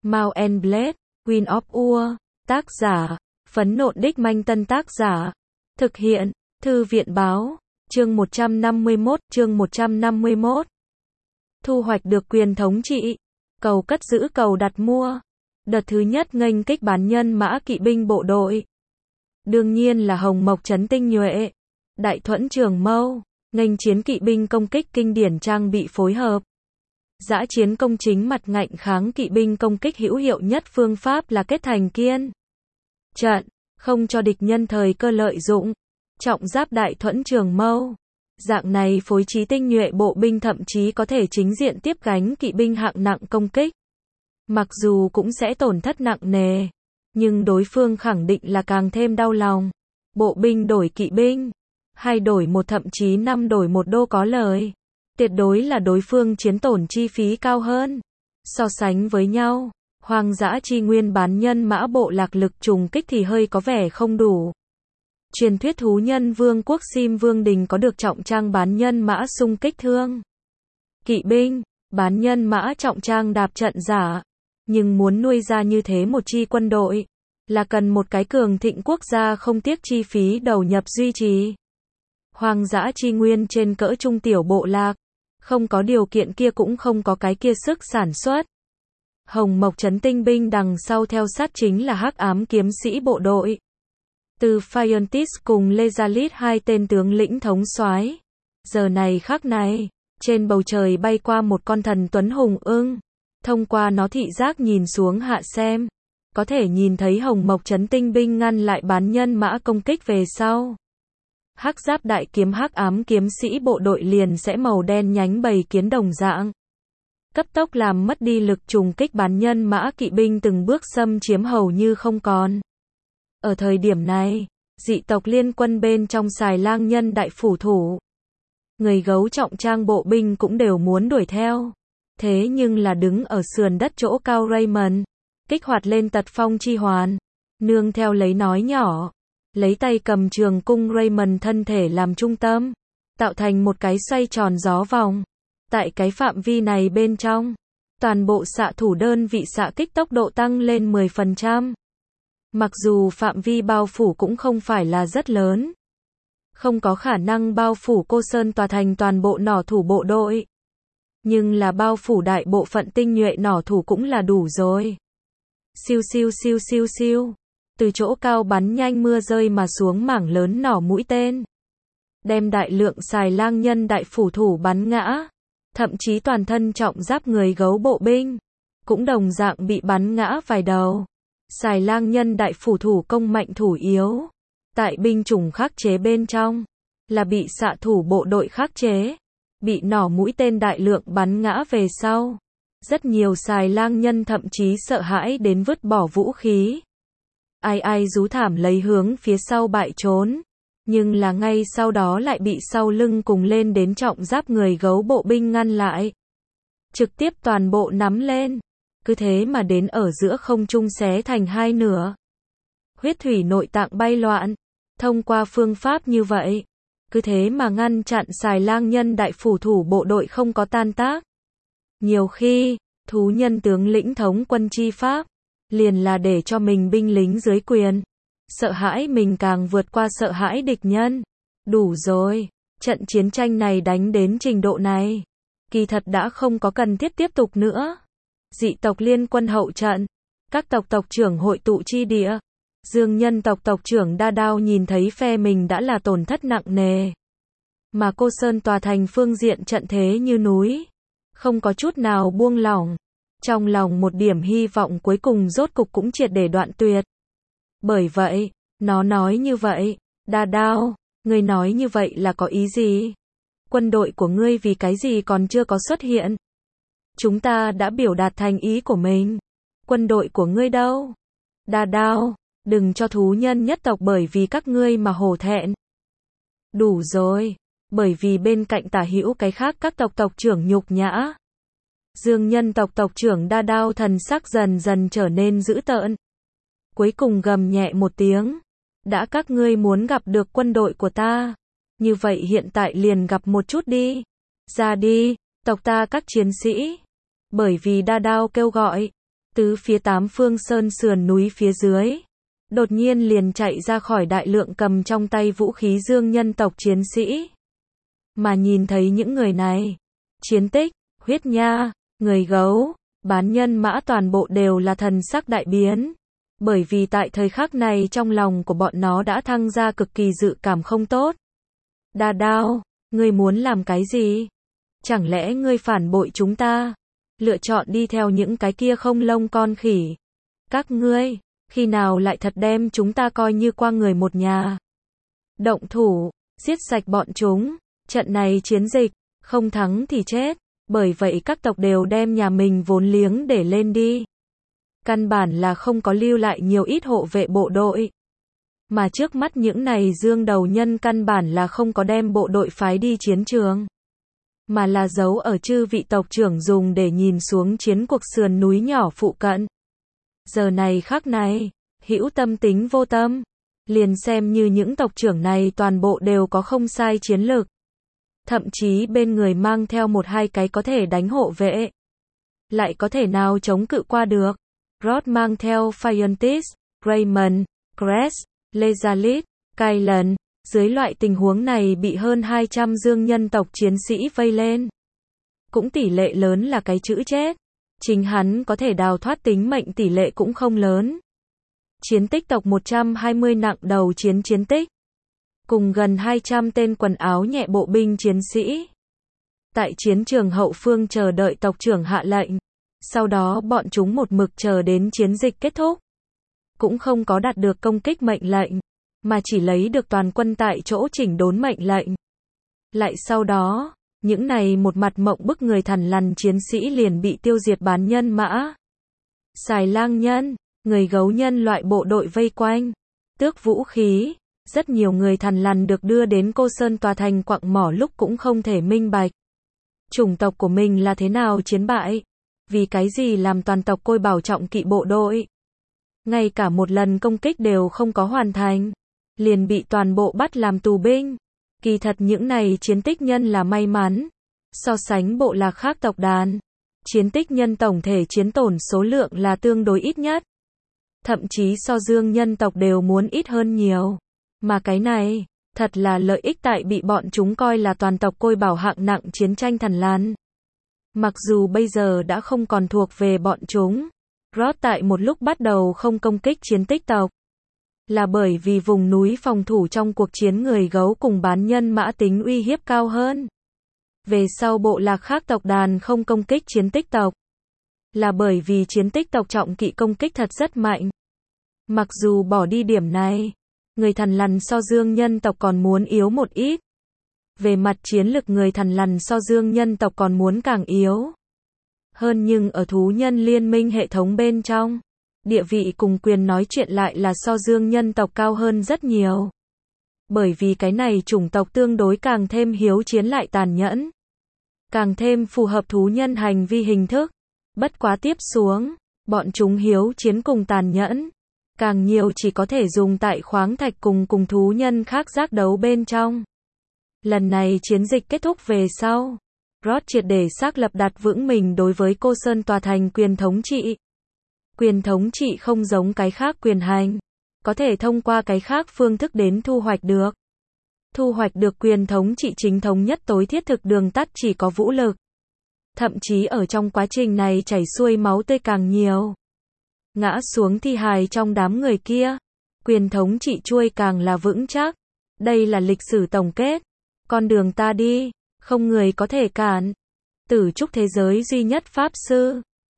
Mount and Blade, Queen of War, tác giả, Phấn Nộn Đích Manh Tân tác giả, thực hiện, Thư viện báo, chương 151, thu hoạch được quyền thống trị, cầu cất giữ cầu đặt mua, đợt thứ nhất nghênh kích bán nhân mã kỵ binh bộ đội. Đương nhiên là Hồng Mộc trấn tinh nhuệ, Đại Thuẫn Trường Mâu, nghênh chiến kỵ binh công kích kinh điển trang bị phối hợp. Dã chiến công chính mặt ngạnh kháng kỵ binh công kích hữu hiệu nhất phương pháp là kết thành kiên trận, không cho địch nhân thời cơ lợi dụng. Trọng giáp Đại Thuẫn Trường Mâu. Dạng này phối trí tinh nhuệ bộ binh thậm chí có thể chính diện tiếp gánh kỵ binh hạng nặng công kích. Mặc dù cũng sẽ tổn thất nặng nề, nhưng đối phương khẳng định là càng thêm đau lòng. Bộ binh đổi kỵ binh, 2 đổi 1 thậm chí 5 đổi 1 đô có lời. Tuyệt đối là đối phương chiến tổn chi phí cao hơn. So sánh với nhau, hoang dã chi nguyên bán nhân mã bộ lạc lực trùng kích thì hơi có vẻ không đủ. Truyền thuyết thú nhân vương quốc Sim Vương Đình có được trọng trang bán nhân mã xung kích thương kỵ binh, bán nhân mã trọng trang đạp trận giả. Nhưng muốn nuôi ra như thế một chi quân đội, là cần một cái cường thịnh quốc gia không tiếc chi phí đầu nhập duy trì. Hoang dã chi nguyên trên cỡ trung tiểu bộ lạc, không có điều kiện kia cũng không có cái kia sức sản xuất. Hồng Mộc trấn tinh binh đằng sau theo sát chính là hắc ám kiếm sĩ bộ đội. Từ Phiontis cùng Lezalit 2 tên tướng lĩnh thống soái. Giờ này khắc này, trên bầu trời bay qua một con thần tuấn hùng ưng. Thông qua nó thị giác nhìn xuống hạ xem, có thể nhìn thấy Hồng Mộc trấn tinh binh ngăn lại bán nhân mã công kích về sau. Hắc giáp đại kiếm hắc ám kiếm sĩ bộ đội liền sẽ màu đen nhánh bầy kiến đồng dạng. Cấp tốc làm mất đi lực trùng kích bán nhân mã kỵ binh từng bước xâm chiếm hầu như không còn. Ở thời điểm này, dị tộc liên quân bên trong xài lang nhân đại phủ thủ. Người gấu trọng trang bộ binh cũng đều muốn đuổi theo. Thế nhưng là đứng ở sườn đất chỗ cao Raymond, kích hoạt lên tật phong chi hoàn, nương theo lấy nói nhỏ. Lấy tay cầm trường cung Raymond thân thể làm trung tâm, tạo thành một cái xoay tròn gió vòng. Tại cái phạm vi này bên trong, toàn bộ xạ thủ đơn vị xạ kích tốc độ tăng lên 10%. Mặc dù phạm vi bao phủ cũng không phải là rất lớn, không có khả năng bao phủ Cô Sơn tòa thành toàn bộ nỏ thủ bộ đội, nhưng là bao phủ đại bộ phận tinh nhuệ nỏ thủ cũng là đủ rồi. Siêu siêu siêu siêu siêu. Từ chỗ cao bắn nhanh mưa rơi mà xuống mảng lớn nỏ mũi tên, đem đại lượng xài lang nhân đại phủ thủ bắn ngã, thậm chí toàn thân trọng giáp người gấu bộ binh, cũng đồng dạng bị bắn ngã vài đầu. Xài lang nhân đại phủ thủ công mạnh thủ yếu, tại binh chủng khắc chế bên trong, là bị xạ thủ bộ đội khắc chế, bị nỏ mũi tên đại lượng bắn ngã về sau. Rất nhiều xài lang nhân thậm chí sợ hãi đến vứt bỏ vũ khí. Ai rú thảm lấy hướng phía sau bại trốn, nhưng là ngay sau đó lại bị sau lưng cùng lên đến trọng giáp người gấu bộ binh ngăn lại. Trực tiếp toàn bộ nắm lên, cứ thế mà đến ở giữa không trung xé thành hai nửa. Huyết thủy nội tạng bay loạn, thông qua phương pháp như vậy, cứ thế mà ngăn chặn xài lang nhân đại phủ thủ bộ đội không có tan tác. Nhiều khi, thú nhân tướng lĩnh thống quân chi pháp, liền là để cho mình binh lính dưới quyền sợ hãi mình càng vượt qua sợ hãi địch nhân. Đủ rồi, trận chiến tranh này đánh đến trình độ này, kỳ thật đã không có cần thiết tiếp tục nữa. Dị tộc liên quân hậu trận, các tộc trưởng hội tụ chi địa. Dương nhân tộc trưởng Đa Đao nhìn thấy phe mình đã là tổn thất nặng nề, mà Cô Sơn tòa thành phương diện trận thế như núi, không có chút nào buông lỏng. Trong lòng một điểm hy vọng cuối cùng rốt cục cũng triệt để đoạn tuyệt. Bởi vậy, nó nói như vậy, Đa Đao, ngươi nói như vậy là có ý gì? Quân đội của ngươi vì cái gì còn chưa có xuất hiện? Chúng ta đã biểu đạt thành ý của mình. Quân đội của ngươi đâu? Đa Đao, đừng cho thú nhân nhất tộc bởi vì các ngươi mà hổ thẹn. Đủ rồi, bởi vì bên cạnh tả hữu cái khác các tộc trưởng nhục nhã. Dương nhân tộc trưởng Đa Đao thần sắc dần dần trở nên dữ tợn. Cuối cùng gầm nhẹ một tiếng. Đã các ngươi muốn gặp được quân đội của ta, như vậy hiện tại liền gặp một chút đi. Ra đi, tộc ta các chiến sĩ. Bởi vì Đa Đao kêu gọi, Tứ phía tám phương sơn sườn núi phía dưới, đột nhiên liền chạy ra khỏi đại lượng cầm trong tay vũ khí dương nhân tộc chiến sĩ. Mà nhìn thấy những người này, chiến tích, huyết nha, người gấu, bán nhân mã toàn bộ đều là thần sắc đại biến. Bởi vì tại thời khắc này trong lòng của bọn nó đã thăng ra cực kỳ dự cảm không tốt. Đa Đao, ngươi muốn làm cái gì? Chẳng lẽ ngươi phản bội chúng ta? Lựa chọn đi theo những cái kia không lông con khỉ. Các ngươi, khi nào lại thật đem chúng ta coi như qua người một nhà? Động thủ, giết sạch bọn chúng. Trận này chiến dịch, không thắng thì chết. Bởi vậy các tộc đều đem nhà mình vốn liếng để lên đi. Căn bản là không có lưu lại nhiều ít hộ vệ bộ đội. Mà trước mắt những này dương đầu nhân căn bản là không có đem bộ đội phái đi chiến trường. Mà là giấu ở chư vị tộc trưởng dùng để nhìn xuống chiến cuộc sườn núi nhỏ phụ cận. Giờ này khắc này, hữu tâm tính vô tâm. Liền xem như những tộc trưởng này toàn bộ đều có không sai chiến lược. Thậm chí bên người mang theo một hai cái có thể đánh hộ vệ. Lại có thể nào chống cự qua được. Rod mang theo Phiontis, Raymond, Cress, Lezalit, Kylan. Dưới loại tình huống này bị hơn 200 dương nhân tộc chiến sĩ vây lên. Cũng tỷ lệ lớn là cái chữ chết. Chính hắn có thể đào thoát tính mệnh tỷ lệ cũng không lớn. Chiến tích tộc 120 nặng đầu chiến tích. Cùng gần 200 tên quần áo nhẹ bộ binh chiến sĩ. Tại chiến trường hậu phương chờ đợi tộc trưởng hạ lệnh. Sau đó bọn chúng một mực chờ đến chiến dịch kết thúc. Cũng không có đạt được công kích mệnh lệnh. Mà chỉ lấy được toàn quân tại chỗ chỉnh đốn mệnh lệnh. Lại sau đó, những này một mặt mộng bức người thằn lằn chiến sĩ liền bị tiêu diệt bán nhân mã. Xài lang nhân, người gấu nhân loại bộ đội vây quanh. Tước vũ khí. Rất nhiều người thằn lằn được đưa đến Cô Sơn tòa thành quặng mỏ lúc cũng không thể minh bạch. Chủng tộc của mình là thế nào chiến bại? Vì cái gì làm toàn tộc Côi Bảo trọng kỵ bộ đội? Ngay cả một lần công kích đều không có hoàn thành. Liền bị toàn bộ bắt làm tù binh. Kỳ thật những này chiến tích nhân là may mắn. So sánh bộ lạc khác tộc đàn. Chiến tích nhân tổng thể chiến tổn số lượng là tương đối ít nhất. Thậm chí so dương nhân tộc đều muốn ít hơn nhiều. Mà cái này, thật là lợi ích tại bị bọn chúng coi là toàn tộc Côi Bảo hạng nặng chiến tranh thằn lằn. Mặc dù bây giờ đã không còn thuộc về bọn chúng. Rod tại một lúc bắt đầu không công kích chiến tích tộc. Là bởi vì vùng núi phòng thủ trong cuộc chiến người gấu cùng bán nhân mã tính uy hiếp cao hơn. Về sau bộ lạc khác tộc đàn không công kích chiến tích tộc. Là bởi vì chiến tích tộc trọng kỵ công kích thật rất mạnh. Mặc dù bỏ đi điểm này, người thằn lằn so dương nhân tộc còn muốn yếu một ít. Về mặt chiến lực người thằn lằn so dương nhân tộc còn muốn càng yếu. Hơn nhưng ở thú nhân liên minh hệ thống bên trong, địa vị cùng quyền nói chuyện lại là so dương nhân tộc cao hơn rất nhiều. Bởi vì cái này chủng tộc tương đối càng thêm hiếu chiến lại tàn nhẫn. Càng thêm phù hợp thú nhân hành vi hình thức. Bất quá tiếp xuống, bọn chúng hiếu chiến cùng tàn nhẫn. Càng nhiều chỉ có thể dùng tại khoáng thạch cùng thú nhân khác giác đấu bên trong. Lần này chiến dịch kết thúc về sau. Rod triệt để xác lập đặt vững mình đối với Cô Sơn tòa thành quyền thống trị. Quyền thống trị không giống cái khác quyền hành. Có thể thông qua cái khác phương thức đến thu hoạch được. Thu hoạch được quyền thống trị chính thống nhất tối thiết thực đường tắt chỉ có vũ lực. Thậm chí ở trong quá trình này chảy xuôi máu tươi càng nhiều. Ngã xuống thi hài trong đám người kia. Quyền thống trị chuôi càng là vững chắc. Đây là lịch sử tổng kết. Con đường ta đi, không người có thể cản. Tử trúc thế giới duy nhất pháp sư.